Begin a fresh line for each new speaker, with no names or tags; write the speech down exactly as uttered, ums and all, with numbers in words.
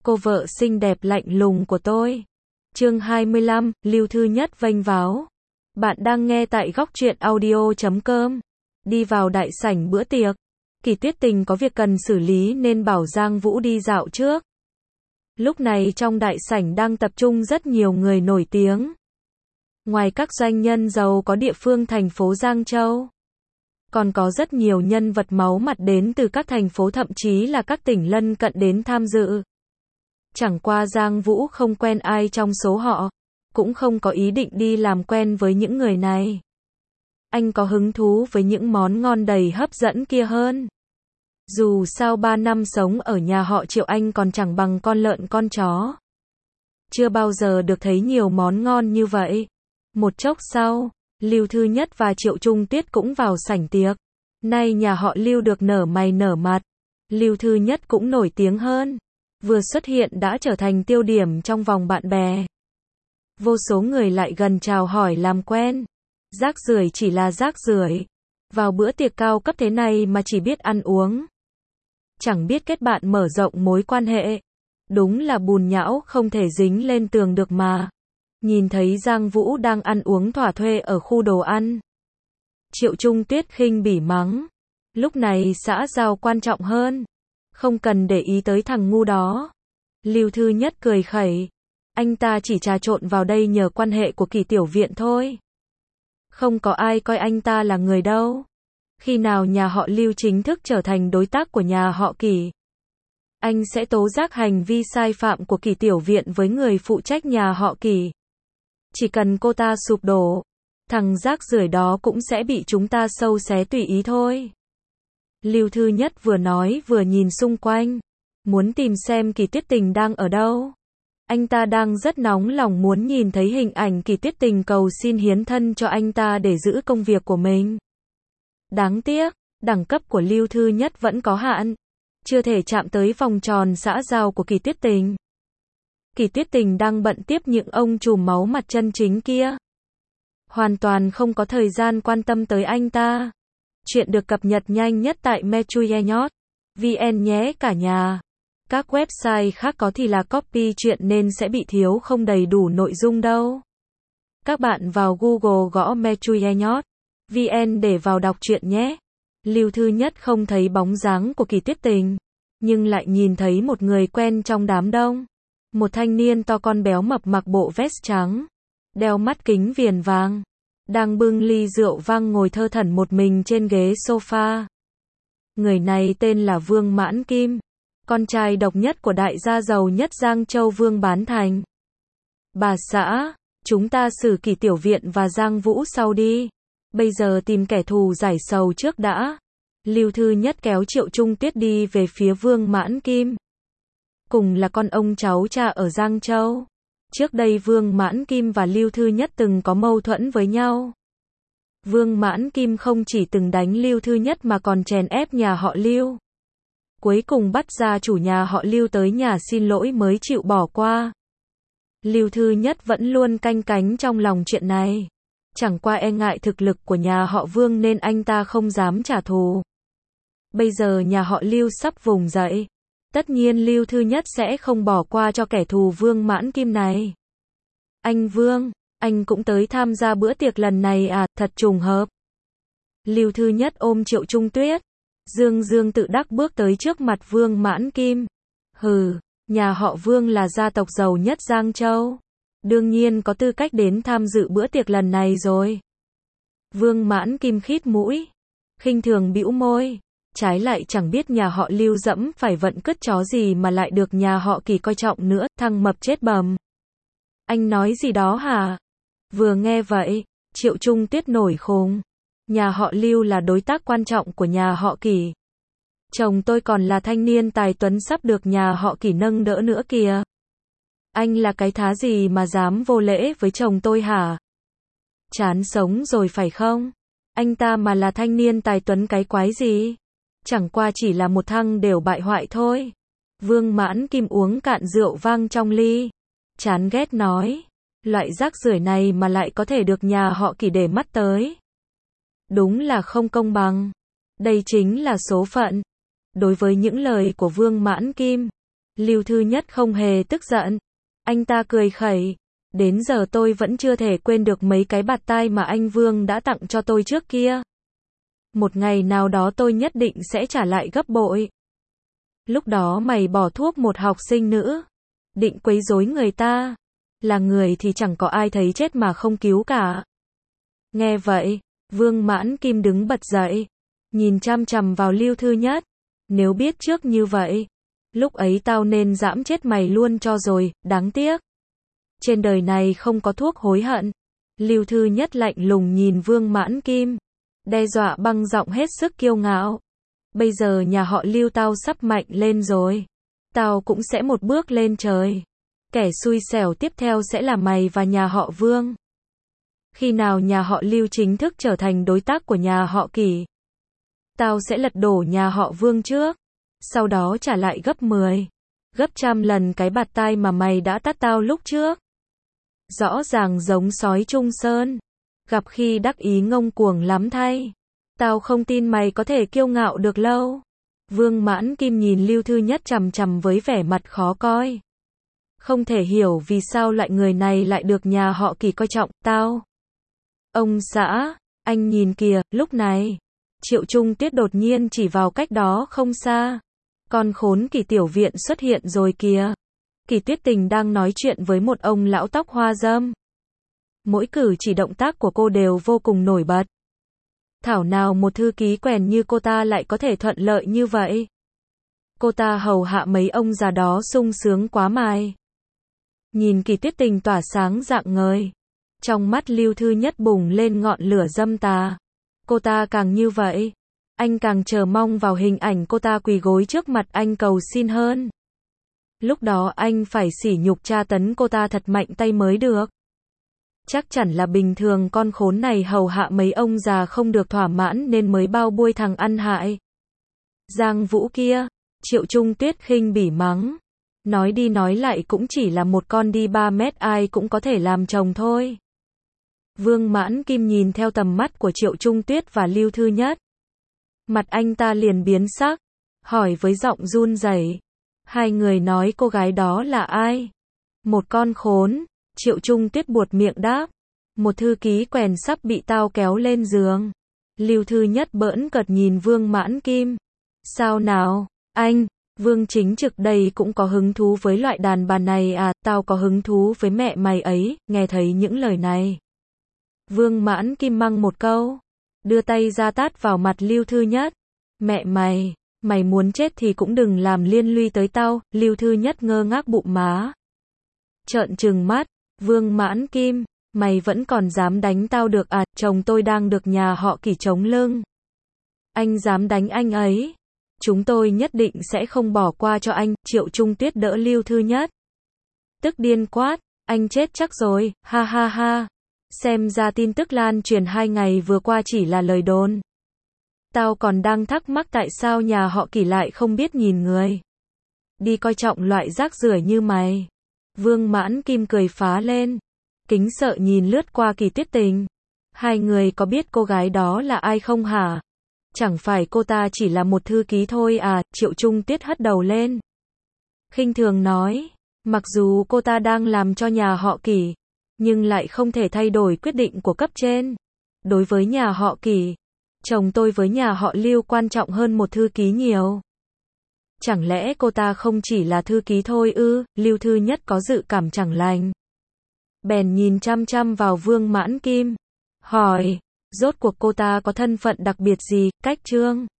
cô vợ xinh đẹp lạnh lùng của tôi. Chương hai mươi lăm, Lưu Thư Nhất vênh váo. Bạn đang nghe tại góc truyện audio chấm com. Đi vào đại sảnh bữa tiệc. Kỳ Tuyết Tình có việc cần xử lý nên bảo Giang Vũ đi dạo trước. Lúc này trong đại sảnh đang tập trung rất nhiều người nổi tiếng. Ngoài các doanh nhân giàu có địa phương thành phố Giang Châu, còn có rất nhiều nhân vật máu mặt đến từ các thành phố thậm chí là các tỉnh lân cận đến tham dự. Chẳng qua Giang Vũ không quen ai trong số họ, cũng không có ý định đi làm quen với những người này. Anh có hứng thú với những món ngon đầy hấp dẫn kia hơn. Dù sao ba năm sống ở nhà họ Triệu anh còn chẳng bằng con lợn con chó. Chưa bao giờ được thấy nhiều món ngon như vậy. Một chốc sau, Lưu Thư Nhất và Triệu Trung Tuyết cũng vào sảnh tiệc. Nay nhà họ Lưu được nở mày nở mặt. Lưu Thư Nhất cũng nổi tiếng hơn. Vừa xuất hiện đã trở thành tiêu điểm trong vòng bạn bè. Vô số người lại gần chào hỏi làm quen. Rác rưởi chỉ là rác rưởi. Vào bữa tiệc cao cấp thế này mà chỉ biết ăn uống. Chẳng biết kết bạn mở rộng mối quan hệ. Đúng là bùn nhão không thể dính lên tường được mà. Nhìn thấy Giang Vũ đang ăn uống thỏa thuê ở khu đồ ăn. Triệu Trung Tuyết khinh bỉ mắng. Lúc này xã giao quan trọng hơn. Không cần để ý tới thằng ngu đó. Lưu Thư Nhất cười khẩy. Anh ta chỉ trà trộn vào đây nhờ quan hệ của Kỳ tiểu viện thôi. Không có ai coi anh ta là người đâu. Khi nào nhà họ Lưu chính thức trở thành đối tác của nhà họ Kỳ, anh sẽ tố giác hành vi sai phạm của Kỳ tiểu viện với người phụ trách nhà họ Kỳ. Chỉ cần cô ta sụp đổ, thằng rác rưởi đó cũng sẽ bị chúng ta sâu xé tùy ý thôi. Lưu Thư Nhất vừa nói vừa nhìn xung quanh, muốn tìm xem Kỳ Tuyết Tình đang ở đâu. Anh ta đang rất nóng lòng muốn nhìn thấy hình ảnh Kỳ Tuyết Tình cầu xin hiến thân cho anh ta để giữ công việc của mình. Đáng tiếc, đẳng cấp của Lưu Thư Nhất vẫn có hạn, chưa thể chạm tới vòng tròn xã giao của Kỳ Tuyết Tình. Kỳ Tuyết Tình đang bận tiếp những ông trùm máu mặt chân chính kia. Hoàn toàn không có thời gian quan tâm tới anh ta. Chuyện được cập nhật nhanh nhất tại mechuyenot chấm vn nhé cả nhà. Các website khác có thì là copy chuyện nên sẽ bị thiếu không đầy đủ nội dung đâu. Các bạn vào Google gõ mechuyenot chấm vn để vào đọc truyện nhé. Lưu Thư Nhất không thấy bóng dáng của Kỳ Tuyết Tình, nhưng lại nhìn thấy một người quen trong đám đông. Một thanh niên to con béo mập mặc bộ vest trắng, đeo mắt kính viền vàng, đang bưng ly rượu vang ngồi thơ thẩn một mình trên ghế sofa. Người này tên là Vương Mãn Kim, con trai độc nhất của đại gia giàu nhất Giang Châu Vương Bán Thành. Bà xã, chúng ta xử Kỳ tiểu viện và Giang Vũ sau đi. Bây giờ tìm kẻ thù giải sầu trước đã. Lưu Thư Nhất kéo Triệu Trung Tuyết đi về phía Vương Mãn Kim. Cùng là con ông cháu cha ở Giang Châu. Trước đây Vương Mãn Kim và Lưu Thư Nhất từng có mâu thuẫn với nhau. Vương Mãn Kim không chỉ từng đánh Lưu Thư Nhất mà còn chèn ép nhà họ Lưu. Cuối cùng bắt gia chủ nhà họ Lưu tới nhà xin lỗi mới chịu bỏ qua. Lưu Thư Nhất vẫn luôn canh cánh trong lòng chuyện này. Chẳng qua e ngại thực lực của nhà họ Vương nên anh ta không dám trả thù. Bây giờ nhà họ Lưu sắp vùng dậy. Tất nhiên Lưu Thư Nhất sẽ không bỏ qua cho kẻ thù Vương Mãn Kim này. Anh Vương, anh cũng tới tham gia bữa tiệc lần này à, thật trùng hợp. Lưu Thư Nhất ôm Triệu Trung Tuyết. Dương dương tự đắc bước tới trước mặt Vương Mãn Kim. Hừ, nhà họ Vương là gia tộc giàu nhất Giang Châu. Đương nhiên có tư cách đến tham dự bữa tiệc lần này rồi. Vương Mãn Kim khít mũi, khinh thường bĩu môi. Trái lại chẳng biết nhà họ Lưu dẫm phải vận cứt chó gì mà lại được nhà họ Kỳ coi trọng nữa, thằng mập chết bầm. Anh nói gì đó hả? Vừa nghe vậy, Triệu Trung Tuyết nổi khùng. Nhà họ Lưu là đối tác quan trọng của nhà họ Kỳ. Chồng tôi còn là thanh niên tài tuấn sắp được nhà họ Kỳ nâng đỡ nữa kìa. Anh là cái thá gì mà dám vô lễ với chồng tôi hả? Chán sống rồi phải không? Anh ta mà là thanh niên tài tuấn cái quái gì? Chẳng qua chỉ là một thằng đều bại hoại thôi. Vương Mãn Kim uống cạn rượu vang trong ly. Chán ghét nói. Loại rác rưởi này mà lại có thể được nhà họ Kỳ để mắt tới. Đúng là không công bằng. Đây chính là số phận. Đối với những lời của Vương Mãn Kim, Lưu Thư Nhất không hề tức giận. Anh ta cười khẩy. Đến giờ tôi vẫn chưa thể quên được mấy cái bạt tai mà anh Vương đã tặng cho tôi trước kia. Một ngày nào đó tôi nhất định sẽ trả lại gấp bội. Lúc đó mày bỏ thuốc một học sinh nữ. Định quấy rối người ta. Là người thì chẳng có ai thấy chết mà không cứu cả. Nghe vậy, Vương Mãn Kim đứng bật dậy. Nhìn chăm chằm vào Lưu Thư Nhất. Nếu biết trước như vậy, lúc ấy tao nên giãm chết mày luôn cho rồi, đáng tiếc. Trên đời này không có thuốc hối hận. Lưu Thư Nhất lạnh lùng nhìn Vương Mãn Kim. Đe dọa băng giọng hết sức kiêu ngạo. Bây giờ nhà họ Lưu tao sắp mạnh lên rồi. Tao cũng sẽ một bước lên trời. Kẻ xui xẻo tiếp theo sẽ là mày và nhà họ Vương. Khi nào nhà họ Lưu chính thức trở thành đối tác của nhà họ Kỷ, tao sẽ lật đổ nhà họ Vương trước. Sau đó trả lại gấp mười, gấp trăm lần cái bạt tai mà mày đã tát tao lúc trước. Rõ ràng giống sói Trung Sơn. Gặp khi đắc ý ngông cuồng lắm thay. Tao không tin mày có thể kiêu ngạo được lâu. Vương Mãn Kim nhìn Lưu Thư Nhất chằm chằm với vẻ mặt khó coi. Không thể hiểu vì sao loại người này lại được nhà họ Kỷ coi trọng, tao. Ông xã, anh nhìn kìa, lúc này. Triệu Trung Tuyết đột nhiên chỉ vào cách đó không xa. Con khốn Kỷ tiểu viện xuất hiện rồi kìa. Kỷ Tuyết Tình đang nói chuyện với một ông lão tóc hoa râm. Mỗi cử chỉ động tác của cô đều vô cùng nổi bật. Thảo nào một thư ký quèn như cô ta lại có thể thuận lợi như vậy. Cô ta hầu hạ mấy ông già đó sung sướng quá mài. Nhìn Kỷ Tuyết Tình tỏa sáng rạng ngời. Trong mắt Lưu Thư Nhất bùng lên ngọn lửa dâm tà. Cô ta càng như vậy, anh càng chờ mong vào hình ảnh cô ta quỳ gối trước mặt anh cầu xin hơn. Lúc đó anh phải sỉ nhục tra tấn cô ta thật mạnh tay mới được. Chắc chắn là bình thường con khốn này hầu hạ mấy ông già không được thỏa mãn nên mới bao bôi thằng ăn hại. Giang Vũ kia, Triệu Trung Tuyết khinh bỉ mắng. Nói đi nói lại cũng chỉ là một con đi ba mét ai cũng có thể làm chồng thôi. Vương Mãn Kim nhìn theo tầm mắt của Triệu Trung Tuyết và Lưu Thư Nhất. Mặt anh ta liền biến sắc, hỏi với giọng run rẩy. Hai người nói cô gái đó là ai? Một con khốn, Triệu Trung Tuyết buột miệng đáp. Một thư ký quèn sắp bị tao kéo lên giường. Lưu Thư Nhất bỡn cợt nhìn Vương Mãn Kim. Sao nào, anh, Vương Chính Trực đây cũng có hứng thú với loại đàn bà này à, tao có hứng thú với mẹ mày ấy, nghe thấy những lời này. Vương Mãn Kim măng một câu, đưa tay ra tát vào mặt Lưu Thư Nhất. Mẹ mày, mày muốn chết thì cũng đừng làm liên lụy tới tao. Lưu Thư Nhất ngơ ngác bụng má. Trợn trừng mắt, Vương Mãn Kim, mày vẫn còn dám đánh tao được à, chồng tôi đang được nhà họ Kỷ chống lưng. Anh dám đánh anh ấy, chúng tôi nhất định sẽ không bỏ qua cho anh. Triệu Trung Tuyết đỡ Lưu Thư Nhất. Tức điên quát, anh chết chắc rồi, ha ha ha. Xem ra tin tức lan truyền hai ngày vừa qua chỉ là lời đồn. Tao còn đang thắc mắc tại sao nhà họ Kỷ lại không biết nhìn người. Đi coi trọng loại rác rưởi như mày. Vương Mãn Kim cười phá lên. Kính sợ nhìn lướt qua Kỷ Tuyết Tình. Hai người có biết cô gái đó là ai không hả? Chẳng phải cô ta chỉ là một thư ký thôi à? Triệu Trung Tuyết hất đầu lên. Khinh thường nói. Mặc dù cô ta đang làm cho nhà họ Kỷ, nhưng lại không thể thay đổi quyết định của cấp trên. Đối với nhà họ Kỷ, chồng tôi với nhà họ Lưu quan trọng hơn một thư ký nhiều. Chẳng lẽ cô ta không chỉ là thư ký thôi ư? Lưu Thư Nhất có dự cảm chẳng lành. Bèn nhìn chăm chăm vào Vương Mãn Kim. Hỏi, rốt cuộc cô ta có thân phận đặc biệt gì? Cách Trương